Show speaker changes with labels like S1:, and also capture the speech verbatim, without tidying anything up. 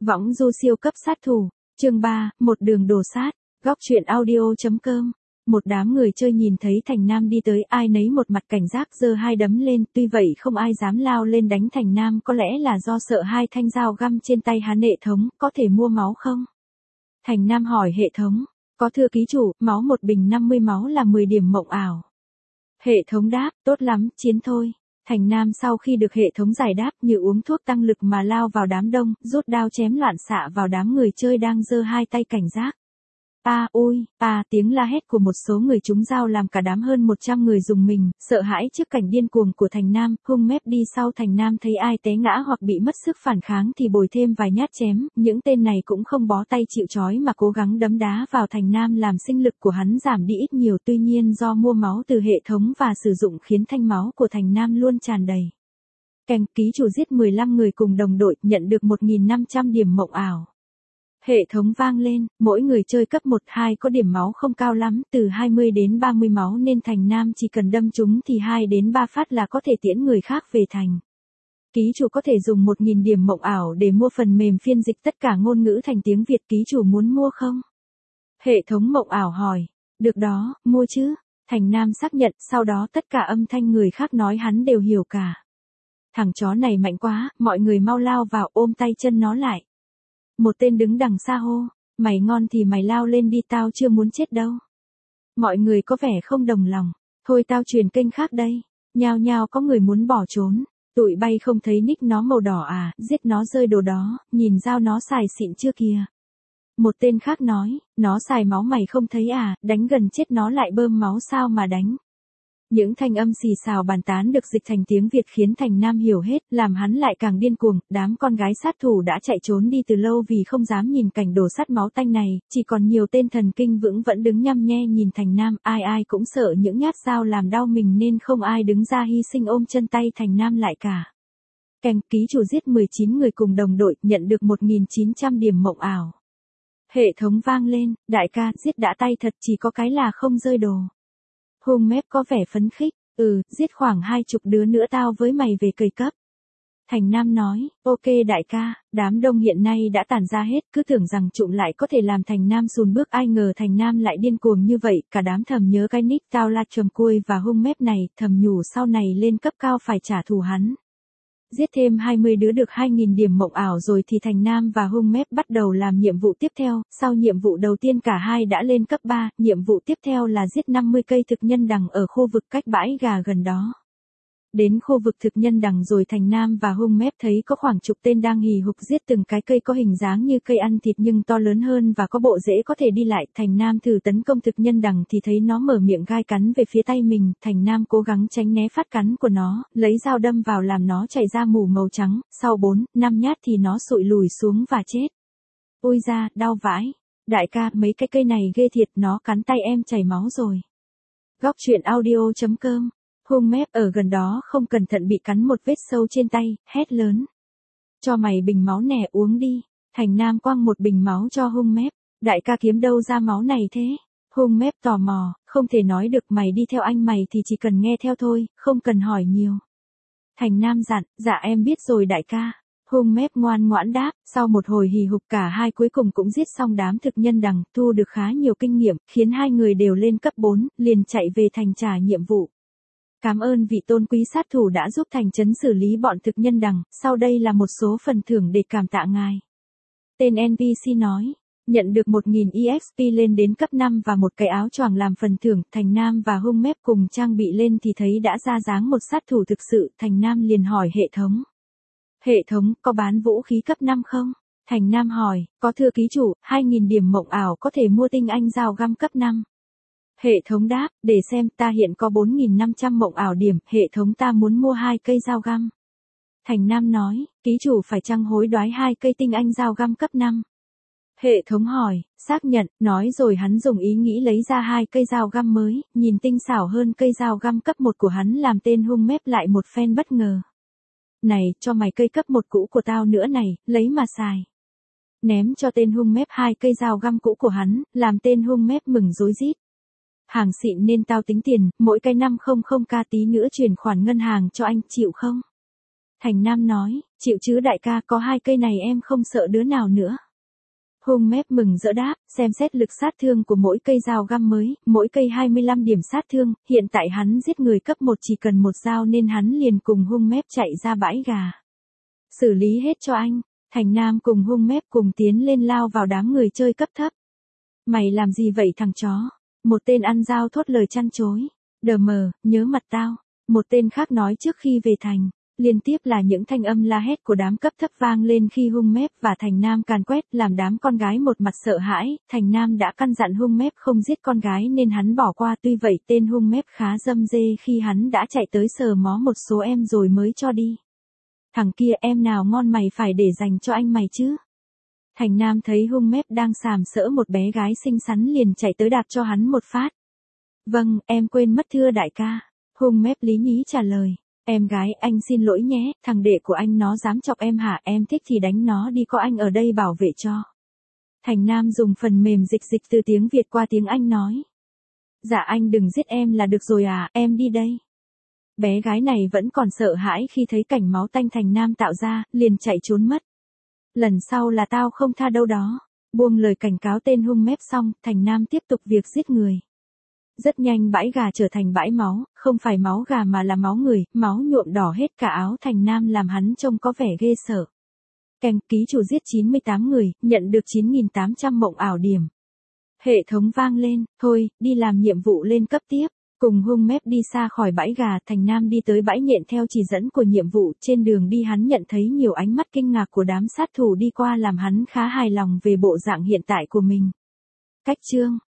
S1: Võng du siêu cấp sát thủ, chương ba, một đường đổ sát, góc truyện audio.com. Một đám người chơi nhìn thấy Thành Nam đi tới, ai nấy một mặt cảnh giác giơ hai đấm lên, tuy vậy không ai dám lao lên đánh Thành Nam, có lẽ là do sợ hai thanh dao găm trên tay hắn. Hệ thống, có thể mua máu không? Thành Nam hỏi hệ thống. Có thưa ký chủ, máu một bình năm mươi máu là mười điểm mộng ảo. Hệ thống đáp, tốt lắm, chiến thôi. Thành Nam sau khi được hệ thống giải đáp như uống thuốc tăng lực mà lao vào đám đông, rút đao chém loạn xạ vào đám người chơi đang giơ hai tay cảnh giác. A ui, a tiếng la hét của một số người trúng dao làm cả đám hơn một trăm người rùng mình, sợ hãi trước cảnh điên cuồng của Thành Nam, hung mép đi sau Thành Nam thấy ai té ngã hoặc bị mất sức phản kháng thì bồi thêm vài nhát chém, những tên này cũng không bó tay chịu trói mà cố gắng đấm đá vào Thành Nam làm sinh lực của hắn giảm đi ít nhiều, tuy nhiên do mua máu từ hệ thống và sử dụng khiến thanh máu của Thành Nam luôn tràn đầy. Kèng ký chủ giết mười lăm người cùng đồng đội, nhận được một nghìn năm trăm điểm mộng ảo. Hệ thống vang lên, mỗi người chơi cấp một hai có điểm máu không cao lắm, từ hai mươi đến ba mươi máu nên Thành Nam chỉ cần đâm chúng thì hai đến ba phát là có thể tiễn người khác về thành. Ký chủ có thể dùng một nghìn điểm mộng ảo để mua phần mềm phiên dịch tất cả ngôn ngữ thành tiếng Việt, ký chủ muốn mua không? Hệ thống mộng ảo hỏi, được đó, mua chứ? Thành Nam xác nhận, sau đó tất cả âm thanh người khác nói hắn đều hiểu cả. Thằng chó này mạnh quá, mọi người mau lao vào ôm tay chân nó lại. Một tên đứng đằng xa hô, mày ngon thì mày lao lên đi, tao chưa muốn chết đâu. Mọi người có vẻ không đồng lòng, thôi tao truyền kênh khác đây. Nhao nhao có người muốn bỏ trốn, tụi bay không thấy nick nó màu đỏ à, giết nó rơi đồ đó, nhìn dao nó xài xịn chưa kìa. Một tên khác nói, nó xài máu mày không thấy à, đánh gần chết nó lại bơm máu sao mà đánh. Những thanh âm xì xào bàn tán được dịch thành tiếng Việt khiến Thành Nam hiểu hết, làm hắn lại càng điên cuồng. Đám con gái sát thủ đã chạy trốn đi từ lâu vì không dám nhìn cảnh đổ sát máu tanh này, chỉ còn nhiều tên thần kinh vững vẫn đứng nhăm nhe nhìn Thành Nam, ai ai cũng sợ những nhát dao làm đau mình nên không ai đứng ra hy sinh ôm chân tay Thành Nam lại cả. Kèng ký chủ giết mười chín người cùng đồng đội, nhận được một nghìn chín trăm điểm mộng ảo. Hệ thống vang lên, đại ca, giết đã tay thật, chỉ có cái là không rơi đồ. Hung mép có vẻ phấn khích, ừ, giết khoảng hai chục đứa nữa tao với mày về cày cấp. Thành Nam nói, ok đại ca, đám đông hiện nay đã tản ra hết, cứ tưởng rằng trụm lại có thể làm Thành Nam sùn bước, ai ngờ Thành Nam lại điên cuồng như vậy, cả đám thầm nhớ cái nick tao là trầm cui và hung mép này, thầm nhủ sau này lên cấp cao phải trả thù hắn. Giết thêm hai mươi đứa được hai nghìn điểm mộng ảo rồi thì Thành Nam và hung mép bắt đầu làm nhiệm vụ tiếp theo, sau nhiệm vụ đầu tiên cả hai đã lên cấp ba, nhiệm vụ tiếp theo là giết năm mươi cây thực nhân đằng ở khu vực cách bãi gà gần đó. Đến khu vực thực nhân đằng rồi Thành Nam và hung mép thấy có khoảng chục tên đang hì hục giết từng cái cây có hình dáng như cây ăn thịt nhưng to lớn hơn và có bộ rễ có thể đi lại. Thành Nam thử tấn công thực nhân đằng thì thấy nó mở miệng gai cắn về phía tay mình, Thành Nam cố gắng tránh né phát cắn của nó, lấy dao đâm vào làm nó chảy ra mủ màu trắng, sau bốn, năm nhát thì nó sụi lùi xuống và chết. Ôi da, đau vãi. Đại ca, mấy cái cây này ghê thiệt, nó cắn tay em chảy máu rồi. Góc truyện audio.com. Hung mép ở gần đó không cẩn thận bị cắn một vết sâu trên tay, hét lớn. Cho mày bình máu nè, uống đi. Thành Nam quăng một bình máu cho hung mép. Đại ca kiếm đâu ra máu này thế? Hung mép tò mò, không thể nói được, mày đi theo anh mày thì chỉ cần nghe theo thôi, không cần hỏi nhiều. Thành Nam dặn, dạ em biết rồi đại ca. Hung mép ngoan ngoãn đáp, sau một hồi hì hục cả hai cuối cùng cũng giết xong đám thực nhân đằng, thu được khá nhiều kinh nghiệm, khiến hai người đều lên cấp bốn, liền chạy về thành trả nhiệm vụ. Cảm ơn vị tôn quý sát thủ đã giúp thành trấn xử lý bọn thực nhân đằng, sau đây là một số phần thưởng để cảm tạ ngài. Tên en pê xê nói, nhận được một nghìn e ích pê lên đến cấp năm và một cái áo choàng làm phần thưởng. Thành Nam và hung mép cùng trang bị lên thì thấy đã ra dáng một sát thủ thực sự. Thành Nam liền hỏi hệ thống. Hệ thống, có bán vũ khí cấp năm không? Thành Nam hỏi, có thưa ký chủ, hai nghìn điểm mộng ảo có thể mua tinh anh dao găm cấp năm. Hệ thống đáp, để xem, ta hiện có bốn nghìn năm trăm mộng ảo điểm, hệ thống ta muốn mua hai cây dao găm. Thành Nam nói, ký chủ phải chăng hối đoái hai cây tinh anh dao găm cấp năm. Hệ thống hỏi, xác nhận, nói rồi hắn dùng ý nghĩ lấy ra hai cây dao găm mới, nhìn tinh xảo hơn cây dao găm cấp một của hắn làm tên hung mép lại một phen bất ngờ. Này, cho mày cây cấp một cũ của tao nữa này, lấy mà xài. Ném cho tên hung mép hai cây dao găm cũ của hắn, làm tên hung mép mừng rối rít. Hàng xịn nên tao tính tiền, mỗi cái năm trăm k tí nữa chuyển khoản ngân hàng cho anh, chịu không? Thành Nam nói, Chịu chứ đại ca, có hai cây này em không sợ đứa nào nữa. Hung mép mừng rỡ đáp, xem xét lực sát thương của mỗi cây dao găm mới, mỗi cây hai mươi lăm điểm sát thương, hiện tại hắn giết người cấp một chỉ cần một dao nên hắn liền cùng hung mép chạy ra bãi gà. Xử lý hết cho anh, Thành Nam cùng hung mép cùng tiến lên lao vào đám người chơi cấp thấp. Mày làm gì vậy thằng chó? Một tên ăn dao thốt lời chăn chối. Đờ mờ, nhớ mặt tao. Một tên khác nói trước khi về thành. Liên tiếp là những thanh âm la hét của đám cấp thấp vang lên khi hung mép và Thành Nam càn quét làm đám con gái một mặt sợ hãi. Thành Nam đã căn dặn hung mép không giết con gái nên hắn bỏ qua, tuy vậy tên hung mép khá dâm dê khi hắn đã chạy tới sờ mó một số em rồi mới cho đi. Thằng kia, em nào ngon mày phải để dành cho anh mày chứ. Thành Nam thấy hung mép đang sàm sỡ một bé gái xinh xắn liền chạy tới đạp cho hắn một phát. Vâng, em quên mất thưa đại ca. Hung mép lý nhí trả lời. Em gái, anh xin lỗi nhé, thằng đệ của anh nó dám chọc em hả, em thích thì đánh nó đi, có anh ở đây bảo vệ cho. Thành Nam dùng phần mềm dịch dịch từ tiếng Việt qua tiếng Anh nói. Dạ anh đừng giết em là được rồi à, em đi đây. Bé gái này vẫn còn sợ hãi khi thấy cảnh máu tanh Thành Nam tạo ra, liền chạy trốn mất. Lần sau là tao không tha đâu đó. Buông lời cảnh cáo tên hung mép xong, Thành Nam tiếp tục việc giết người. Rất nhanh bãi gà trở thành bãi máu, không phải máu gà mà là máu người, máu nhuộm đỏ hết cả áo Thành Nam làm hắn trông có vẻ ghê sợ. Kèm ký chủ giết chín mươi tám người, nhận được chín nghìn tám trăm mộng ảo điểm. Hệ thống vang lên, thôi, đi làm nhiệm vụ lên cấp tiếp. Cùng hung mép đi xa khỏi bãi gà, Thành Nam đi tới bãi nhện theo chỉ dẫn của nhiệm vụ. Trên đường đi hắn nhận thấy nhiều ánh mắt kinh ngạc của đám sát thủ đi qua làm hắn khá hài lòng về bộ dạng hiện tại của mình. Cách chương